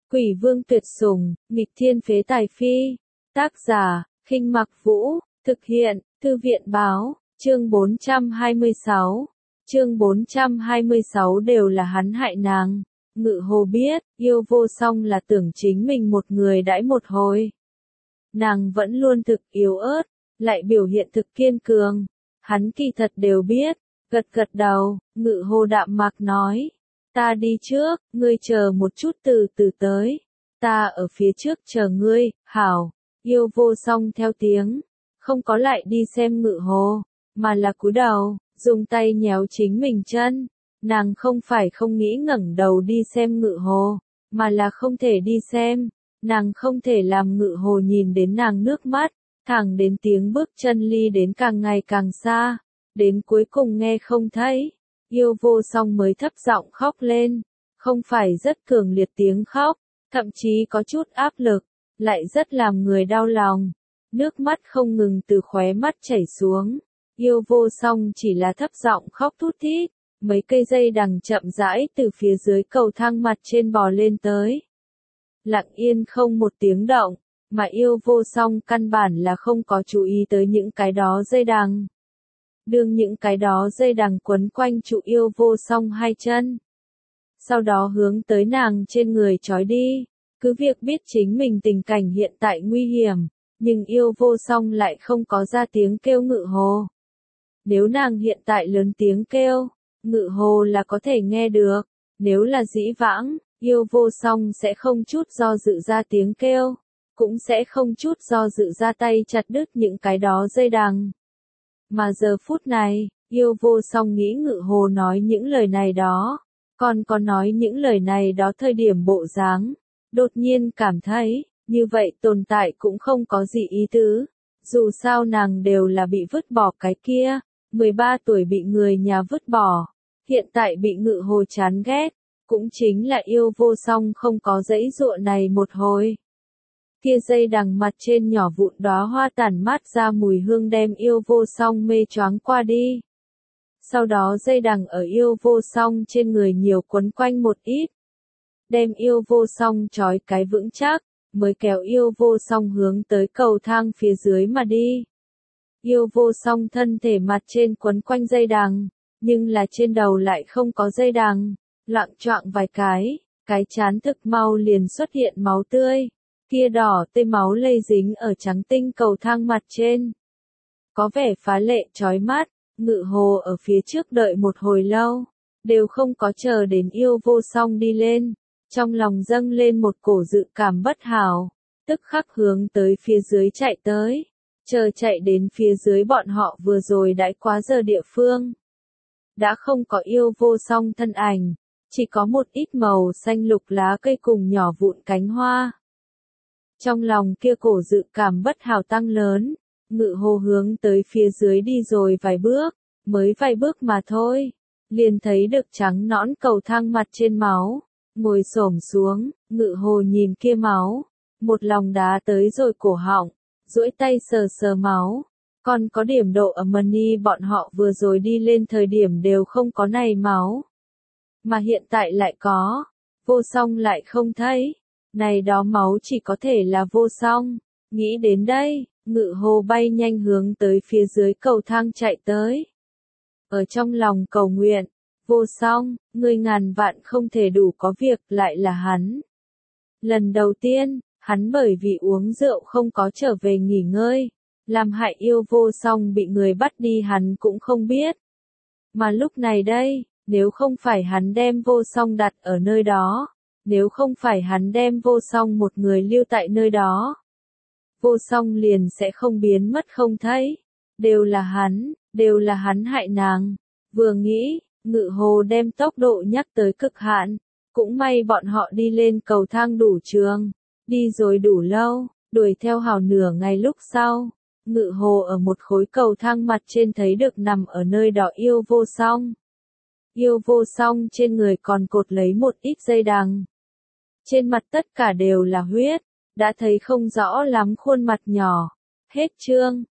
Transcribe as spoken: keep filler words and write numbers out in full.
Quỷ vương tuyệt sủng, nghịch thiên phế tài phi. Tác giả, Khinh Mặc Vũ, thực hiện, Thư viện báo, chương bốn trăm hai mươi sáu. Chương bốn trăm hai mươi sáu đều là hắn hại nàng. Ngự Hồ biết, yêu vô song là tưởng chính mình một người đãi một hồi. Nàng vẫn luôn thực yếu ớt, lại biểu hiện thực kiên cường. Hắn kỳ thật đều biết, gật gật đầu, Ngự Hồ đạm mạc nói. Ta đi trước, ngươi chờ một chút từ từ tới. Ta ở phía trước chờ ngươi, hảo. Yêu vô song theo tiếng, không có lại đi xem Ngự Hồ, mà là cúi đầu, dùng tay nhéo chính mình chân. Nàng không phải không nghĩ ngẩng đầu đi xem Ngự Hồ, mà là không thể đi xem. Nàng không thể làm Ngự Hồ nhìn đến nàng nước mắt, thẳng đến tiếng bước chân ly đến càng ngày càng xa, đến cuối cùng nghe không thấy. Yêu vô song mới thấp giọng khóc lên, không phải rất cường liệt tiếng khóc, thậm chí có chút áp lực, lại rất làm người đau lòng. Nước mắt không ngừng từ khóe mắt chảy xuống. Yêu vô song chỉ là thấp giọng khóc thút thít. Mấy cây dây đằng chậm rãi từ phía dưới cầu thang mặt trên bò lên tới. Lặng yên không một tiếng động, mà yêu vô song căn bản là không có chú ý tới những cái đó dây đằng. Đương những cái đó dây đằng quấn quanh trụ yêu vô song hai chân. Sau đó hướng tới nàng trên người trói đi. Cứ việc biết chính mình tình cảnh hiện tại nguy hiểm, nhưng yêu vô song lại không có ra tiếng kêu Ngự Hồ. Nếu nàng hiện tại lớn tiếng kêu, Ngự Hồ là có thể nghe được. Nếu là dĩ vãng, yêu vô song sẽ không chút do dự ra tiếng kêu, cũng sẽ không chút do dự ra tay chặt đứt những cái đó dây đằng. Mà giờ phút này, yêu vô song nghĩ Ngự Hồ nói những lời này đó, còn có nói những lời này đó thời điểm bộ dáng, đột nhiên cảm thấy, như vậy tồn tại cũng không có gì ý tứ. Dù sao nàng đều là bị vứt bỏ cái kia, mười ba tuổi bị người nhà vứt bỏ, hiện tại bị Ngự Hồ chán ghét, cũng chính là yêu vô song không có dãy dụa này một hồi. Kia dây đằng mặt trên nhỏ vụn đóa hoa tản mát ra mùi hương đem yêu vô song mê choáng qua đi. Sau đó dây đằng ở yêu vô song trên người nhiều quấn quanh một ít. Đem yêu vô song trói cái vững chắc, mới kéo yêu vô song hướng tới cầu thang phía dưới mà đi. Yêu vô song thân thể mặt trên quấn quanh dây đằng, nhưng là trên đầu lại không có dây đằng, loạng choạng vài cái, cái chán thực mau liền xuất hiện máu tươi. Kia đỏ tươi máu lây dính ở trắng tinh cầu thang mặt trên. Có vẻ phá lệ chói mắt, Ngự Hồ ở phía trước đợi một hồi lâu, đều không có chờ đến yêu vô song đi lên. Trong lòng dâng lên một cổ dự cảm bất hảo, tức khắc hướng tới phía dưới chạy tới. Chờ chạy đến phía dưới bọn họ vừa rồi đãi quá giờ địa phương. Đã không có yêu vô song thân ảnh, chỉ có một ít màu xanh lục lá cây cùng nhỏ vụn cánh hoa. Trong lòng kia cổ dự cảm bất hảo tăng lớn, Ngự Hồ hướng tới phía dưới đi rồi vài bước, mới vài bước mà thôi, liền thấy được trắng nõn cầu thang mặt trên máu, ngồi xổm xuống, Ngự Hồ nhìn kia máu, một lòng đá tới rồi cổ họng, duỗi tay sờ sờ máu, còn có điểm độ ở Mani bọn họ vừa rồi đi lên thời điểm đều không có này máu, mà hiện tại lại có, vô song lại không thấy. Này đó máu chỉ có thể là vô song. Nghĩ đến đây, Ngự Hồ bay nhanh hướng tới phía dưới cầu thang chạy tới. Ở trong lòng cầu nguyện, vô song, ngươi ngàn vạn không thể đủ có việc, lại là hắn. Lần đầu tiên, hắn bởi vì uống rượu không có trở về nghỉ ngơi, làm hại yêu vô song bị người bắt đi hắn cũng không biết. Mà lúc này đây, nếu không phải hắn đem vô song đặt ở nơi đó, nếu không phải hắn đem vô song một người lưu tại nơi đó, vô song liền sẽ không biến mất không thấy. Đều là hắn, đều là hắn hại nàng. Vừa nghĩ, Ngự Hồ đem tốc độ nhắc tới cực hạn. Cũng may bọn họ đi lên cầu thang đủ trường, đi rồi đủ lâu, đuổi theo hào nửa ngày lúc sau. Ngự Hồ ở một khối cầu thang mặt trên thấy được nằm ở nơi đó yêu vô song. Yêu vô song trên người còn cột lấy một ít dây đằng. Trên mặt tất cả đều là huyết, đã thấy không rõ lắm khuôn mặt nhỏ. Hết chương.